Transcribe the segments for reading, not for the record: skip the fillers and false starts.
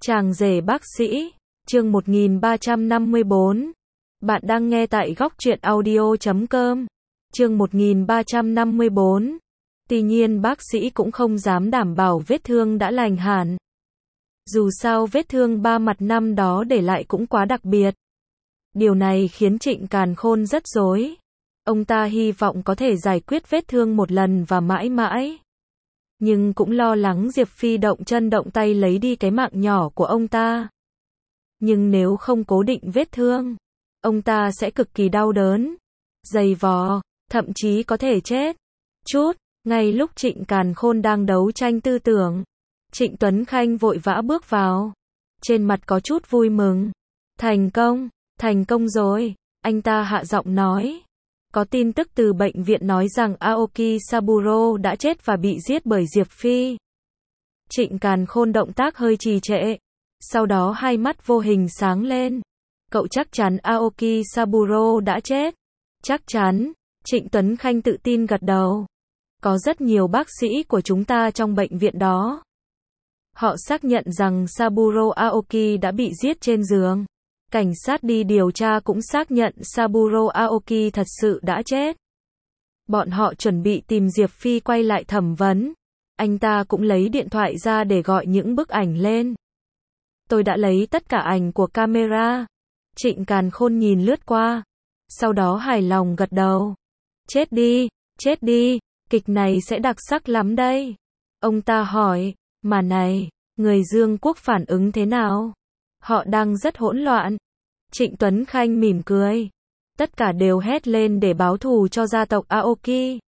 Chàng rể bác sĩ, chương 1354. Bạn đang nghe tại góc truyện audio.com. Chương 1354. Tuy nhiên bác sĩ cũng không dám đảm bảo vết thương đã lành hẳn. Dù sao vết thương 3 mặt năm đó để lại cũng quá đặc biệt. Điều này khiến Trịnh Càn Khôn rất rối. Ông ta hy vọng có thể giải quyết vết thương một lần và mãi mãi. Nhưng cũng lo lắng Diệp Phi động chân động tay lấy đi cái mạng nhỏ của ông ta. Nhưng nếu không cố định vết thương, ông ta sẽ cực kỳ đau đớn, dày vò, thậm chí có thể chết. Ngay lúc Trịnh Càn Khôn đang đấu tranh tư tưởng, Trịnh Tuấn Khanh vội vã bước vào. Trên mặt có chút vui mừng. Thành công rồi, anh ta hạ giọng nói. Có tin tức từ bệnh viện nói rằng Aoki Saburo đã chết và bị giết bởi Diệp Phi. Trịnh Càn Khôn động tác hơi trì trệ. Sau đó hai mắt vô hình sáng lên. Cậu chắc chắn Aoki Saburo đã chết? Chắc chắn, Trịnh Tuấn Khanh tự tin gật đầu. Có rất nhiều bác sĩ của chúng ta trong bệnh viện đó. Họ xác nhận rằng Saburo Aoki đã bị giết trên giường. Cảnh sát đi điều tra cũng xác nhận Saburo Aoki thật sự đã chết. Bọn họ chuẩn bị tìm Diệp Phi quay lại thẩm vấn. Anh ta cũng lấy điện thoại ra để gọi những bức ảnh lên. Tôi đã lấy tất cả ảnh của camera. Trịnh Càn Khôn nhìn lướt qua. Sau đó hài lòng gật đầu. Chết đi, kịch này sẽ đặc sắc lắm đây. Ông ta hỏi, mà này, người Dương Quốc phản ứng thế nào? Họ đang rất hỗn loạn. Trịnh Tuấn Khanh mỉm cười. Tất cả đều hét lên để báo thù cho gia tộc Aoki.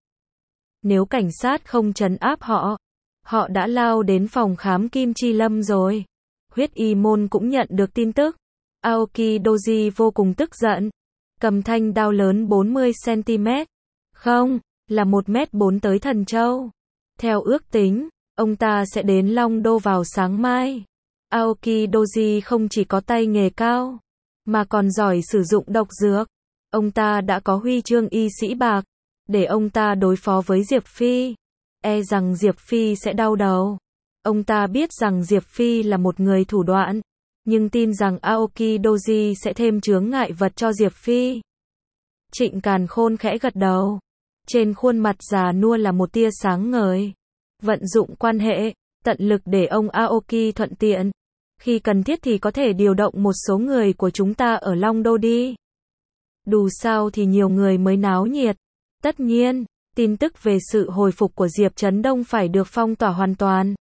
Nếu cảnh sát không trấn áp họ, họ đã lao đến phòng khám Kim Chi Lâm rồi. Huyết Y Môn cũng nhận được tin tức. Aoki Doji vô cùng tức giận. Cầm thanh đao lớn 40cm. Không, là 1m4 tới Thần Châu. Theo ước tính, ông ta sẽ đến Long Đô vào sáng mai. Aoki Doji không chỉ có tay nghề cao, mà còn giỏi sử dụng độc dược. Ông ta đã có huy chương y sĩ bạc. Để ông ta đối phó với Diệp Phi, e rằng Diệp Phi sẽ đau đầu. Ông ta biết rằng Diệp Phi là một người thủ đoạn, nhưng tin rằng Aoki Doji sẽ thêm chướng ngại vật cho Diệp Phi. Trịnh Càn Khôn khẽ gật đầu. Trên khuôn mặt già nua là một tia sáng ngời. Vận dụng quan hệ, tận lực để ông Aoki thuận tiện. Khi cần thiết thì có thể điều động một số người của chúng ta ở Long Đô đi. Dù sao thì nhiều người mới náo nhiệt. Tất nhiên, tin tức về sự hồi phục của Diệp Trấn Đông phải được phong tỏa hoàn toàn.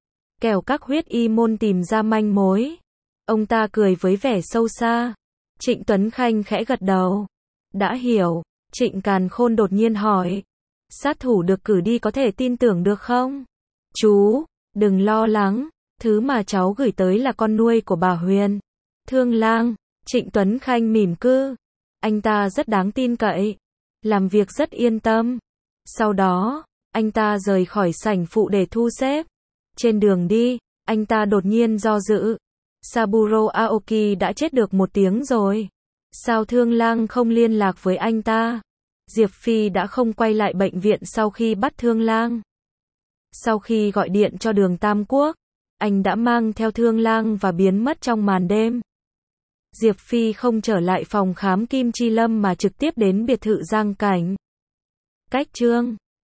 Kẻo các huyết y môn tìm ra manh mối. Ông ta cười với vẻ sâu xa. Trịnh Tuấn Khanh khẽ gật đầu. Đã hiểu. Trịnh Càn Khôn đột nhiên hỏi. Sát thủ được cử đi có thể tin tưởng được không? Chú, đừng lo lắng. Thứ mà cháu gửi tới là con nuôi của bà Huyền. Thương Lang. Trịnh Tuấn Khanh mỉm cười. Anh ta rất đáng tin cậy. Làm việc rất yên tâm. Sau đó, anh ta rời khỏi sảnh phụ để thu xếp. Trên đường đi, anh ta đột nhiên do dự. Saburo Aoki đã chết được 1 tiếng rồi. Sao Thương Lang không liên lạc với anh ta? Diệp Phi đã không quay lại bệnh viện sau khi bắt Thương Lang. Sau khi gọi điện cho Đường Tam Quốc, anh đã mang theo Thương Lang và biến mất trong màn đêm. Diệp Phi không trở lại phòng khám Kim Chi Lâm mà trực tiếp đến biệt thự Giang Cảnh. Cách chương